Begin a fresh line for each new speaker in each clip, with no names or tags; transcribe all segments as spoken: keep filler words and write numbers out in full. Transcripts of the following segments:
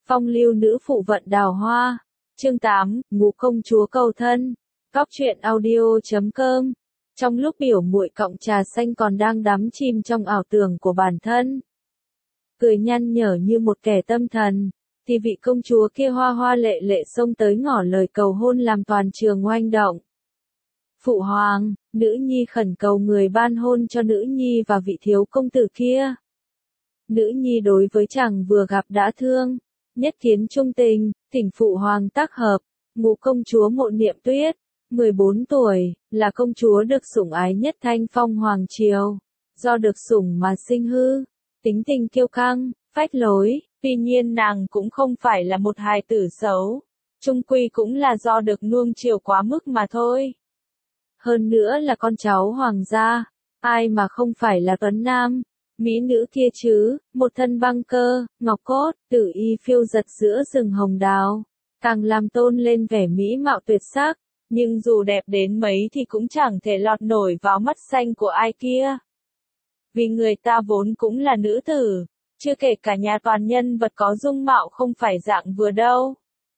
Phong lưu nữ phụ vận đào hoa. Chương tám, Ngũ công chúa cầu thân. Góc truyện audio chấm com. Trong lúc biểu muội cọng trà xanh còn đang đắm chìm trong ảo tưởng của bản thân, cười nhăn nhở như một kẻ tâm thần, thì vị công chúa kia hoa hoa lệ lệ xông tới ngỏ lời cầu hôn làm toàn trường oanh động. Phụ hoàng, nữ nhi khẩn cầu người ban hôn cho nữ nhi và vị thiếu công tử kia. Nữ nhi đối với chàng vừa gặp đã thương, nhất kiến trung tình, thỉnh phụ hoàng tác hợp. Ngũ công chúa Mộ Niệm Tuyết, mười bốn tuổi, là công chúa được sủng ái nhất Thanh Phong hoàng triều. Do được sủng mà sinh hư, tính tình kiêu căng, phách lối, tuy nhiên nàng cũng không phải là một hài tử xấu, chung quy cũng là do được nuông chiều quá mức mà thôi. Hơn nữa là con cháu hoàng gia, ai mà không phải là tuấn nam, mỹ nữ kia chứ, một thân băng cơ, ngọc cốt, tử y phiêu giật giữa rừng hồng đào, càng làm tôn lên vẻ mỹ mạo tuyệt sắc, nhưng dù đẹp đến mấy thì cũng chẳng thể lọt nổi vào mắt xanh của ai kia. Vì người ta vốn cũng là nữ tử, chưa kể cả nhà toàn nhân vật có dung mạo không phải dạng vừa đâu.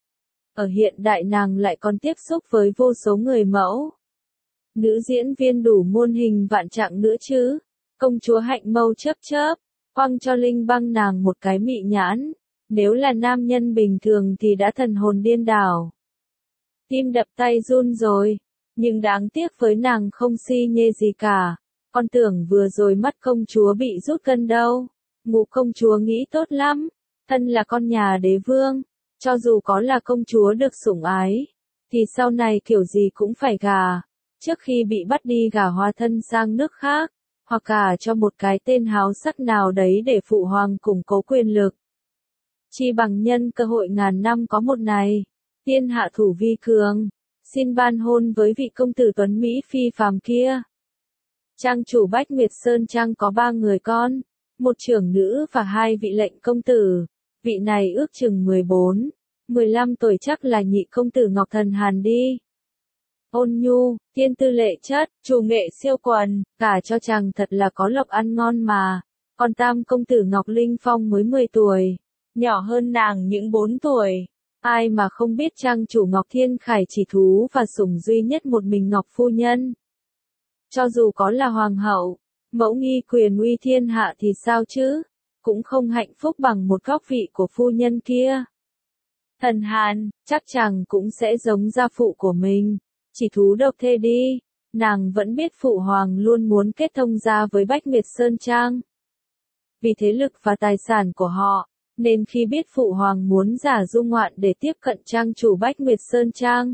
Ở hiện đại nàng lại còn tiếp xúc với vô số người mẫu. Nữ diễn viên đủ muôn hình vạn trạng nữa chứ. Công chúa hạnh mâu chớp chớp, quăng cho Linh Băng nàng một cái mị nhãn. Nếu là nam nhân bình thường thì đã thần hồn điên đảo. Tim đập tay run rồi, nhưng đáng tiếc với nàng không si nhê gì cả. Con tưởng vừa rồi mắt công chúa bị rút cân đâu. Ngũ công chúa nghĩ tốt lắm, thân là con nhà đế vương, cho dù có là công chúa được sủng ái, thì sau này kiểu gì cũng phải gả. Trước khi bị bắt đi gả hóa thân sang nước khác, hoặc gả cho một cái tên háo sắc nào đấy để phụ hoàng củng cố quyền lực. Chi bằng nhân cơ hội ngàn năm có một này, thiên hạ thủ vi cường, xin ban hôn với vị công tử tuấn Mỹ phi phàm kia. Trang chủ Bách Nguyệt Sơn Trang có ba người con, một trưởng nữ và hai vị lệnh công tử, vị này ước chừng mười bốn, mười lăm tuổi chắc là nhị công tử Ngọc Thần Hàn đi. Ôn nhu, tiên tư lệ chất, chủ nghệ siêu quần, cả cho chàng thật là có lộc ăn ngon mà. Còn tam công tử Ngọc Linh Phong mới mười tuổi, nhỏ hơn nàng những bốn tuổi. Ai mà không biết trang chủ Ngọc Thiên Khải chỉ thú và sủng duy nhất một mình Ngọc Phu Nhân. Cho dù có là hoàng hậu, mẫu nghi quyền uy thiên hạ thì sao chứ, cũng không hạnh phúc bằng một góc vị của phu nhân kia. Thần Hàn, chắc chàng cũng sẽ giống gia phụ của mình. Chỉ thú độc thê đi, nàng vẫn biết phụ hoàng luôn muốn kết thông gia với Bách Nguyệt Sơn Trang. Vì thế lực và tài sản của họ, nên khi biết phụ hoàng muốn giả du ngoạn để tiếp cận trang chủ Bách Nguyệt Sơn Trang,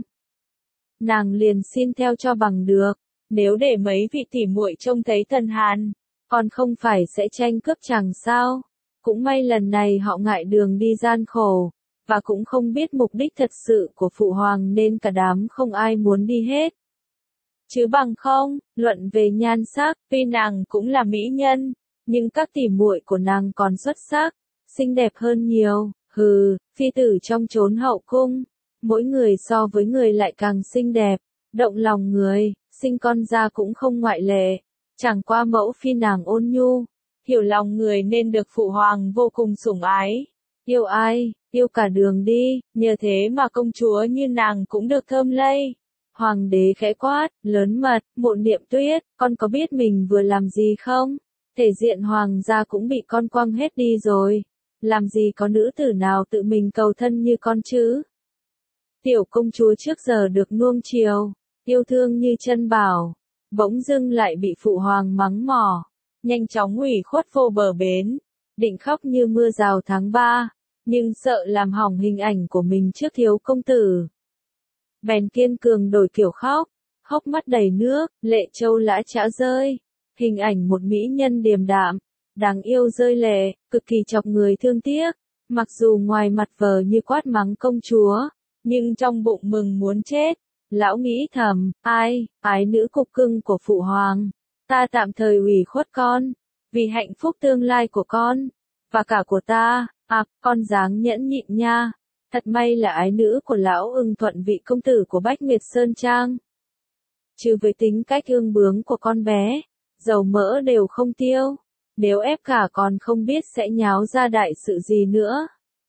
nàng liền xin theo cho bằng được. Nếu để mấy vị tỉ muội trông thấy Thần Hàn, còn không phải sẽ tranh cướp chàng sao? Cũng may lần này họ ngại đường đi gian khổ, và cũng không biết mục đích thật sự của phụ hoàng nên cả đám không ai muốn đi hết. Chứ bằng không, luận về nhan sắc, tuy nàng cũng là mỹ nhân, nhưng các tỉ muội của nàng còn xuất sắc, xinh đẹp hơn nhiều. Hừ, phi tử trong chốn hậu cung, mỗi người so với người lại càng xinh đẹp, động lòng người, sinh con ra cũng không ngoại lệ. Chẳng qua mẫu phi nàng ôn nhu, hiểu lòng người nên được phụ hoàng vô cùng sủng ái. Yêu ai, yêu cả đường đi, nhờ thế mà công chúa như nàng cũng được thơm lây. Hoàng đế khẽ quát, lớn mật, Mộ Niệm Tuyết, con có biết mình vừa làm gì không? Thể diện hoàng gia cũng bị con quăng hết đi rồi. Làm gì có nữ tử nào tự mình cầu thân như con chứ? Tiểu công chúa trước giờ được nuông chiều, yêu thương như chân bảo, bỗng dưng lại bị phụ hoàng mắng mỏ, nhanh chóng ủy khuất vô bờ bến, định khóc như mưa rào tháng ba, nhưng sợ làm hỏng hình ảnh của mình trước thiếu công tử. Bèn kiên cường đổi kiểu khóc, hốc mắt đầy nước, lệ châu lã chã rơi, hình ảnh một mỹ nhân điềm đạm, đáng yêu rơi lệ, cực kỳ chọc người thương tiếc, mặc dù ngoài mặt vờ như quát mắng công chúa, nhưng trong bụng mừng muốn chết. Lão nghĩ thầm, ai, ái nữ cục cưng của phụ hoàng, ta tạm thời ủy khuất con, vì hạnh phúc tương lai của con, và cả của ta, à, con dáng nhẫn nhịn nha, thật may là ái nữ của lão ưng thuận vị công tử của Bách Nguyệt Sơn Trang. Chứ với tính cách ương bướng của con bé, dầu mỡ đều không tiêu, nếu ép cả còn không biết sẽ nháo ra đại sự gì nữa.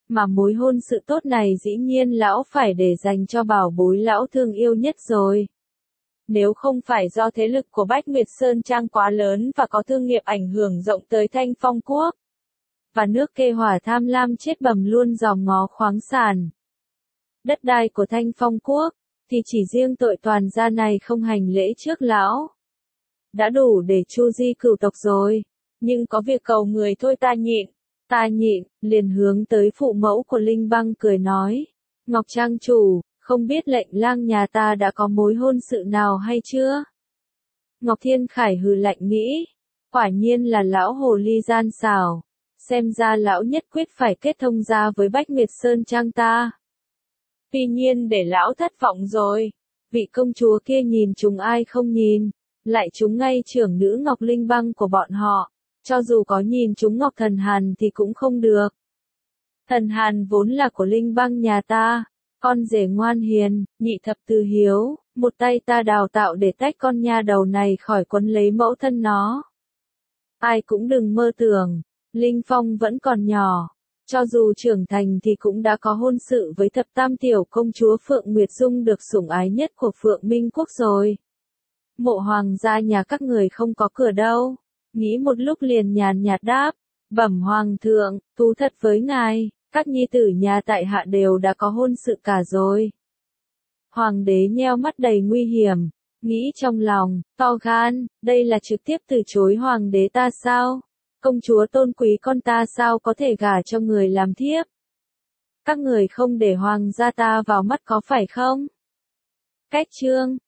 Mà mối hôn sự tốt này dĩ nhiên lão phải để dành cho bảo bối lão thương yêu nhất rồi. Nếu không phải do thế lực của Bách Nguyệt Sơn Trang quá lớn và có thương nghiệp ảnh hưởng rộng tới Thanh Phong Quốc, và nước Kê Hỏa tham lam chết bầm luôn dòm ngó khoáng sản, đất đai của Thanh Phong Quốc, thì chỉ riêng tội toàn gia này không hành lễ trước lão đã đủ để chu di cửu tộc rồi. Nhưng có việc cầu người thôi ta nhịn, ta nhịn, liền hướng tới phụ mẫu của Linh Băng cười nói. Ngọc Trang chủ, không biết lệnh lang nhà ta đã có mối hôn sự nào hay chưa? Ngọc Thiên Khải hừ lạnh nghĩ, quả nhiên là lão hồ ly gian xảo, xem ra lão nhất quyết phải kết thông gia với Bách Nguyệt Sơn Trang ta. Tuy nhiên để lão thất vọng rồi, vị công chúa kia nhìn chúng ai không nhìn, lại chúng ngay trưởng nữ Ngọc Linh Băng của bọn họ, cho dù có nhìn chúng Ngọc Thần Hàn thì cũng không được. Thần Hàn vốn là của Linh Băng nhà ta, con rể ngoan hiền, nhị thập từ hiếu, một tay ta đào tạo để tách con nha đầu này khỏi quấn lấy mẫu thân nó. Ai cũng đừng mơ tưởng, Linh Phong vẫn còn nhỏ, cho dù trưởng thành thì cũng đã có hôn sự với thập tam tiểu công chúa Phượng Nguyệt Dung được sủng ái nhất của Phượng Minh Quốc rồi. Mộ hoàng gia nhà các người không có cửa đâu, nghĩ một lúc liền nhàn nhạt đáp, bẩm hoàng thượng, thú thật với ngài, các nhi tử nhà tại hạ đều đã có hôn sự cả rồi. Hoàng đế nheo mắt đầy nguy hiểm, nghĩ trong lòng, to gan, đây là trực tiếp từ chối hoàng đế ta sao? Công chúa tôn quý con ta sao có thể gả cho người làm thiếp? Các người không để hoàng gia ta vào mắt có phải không? Cách chương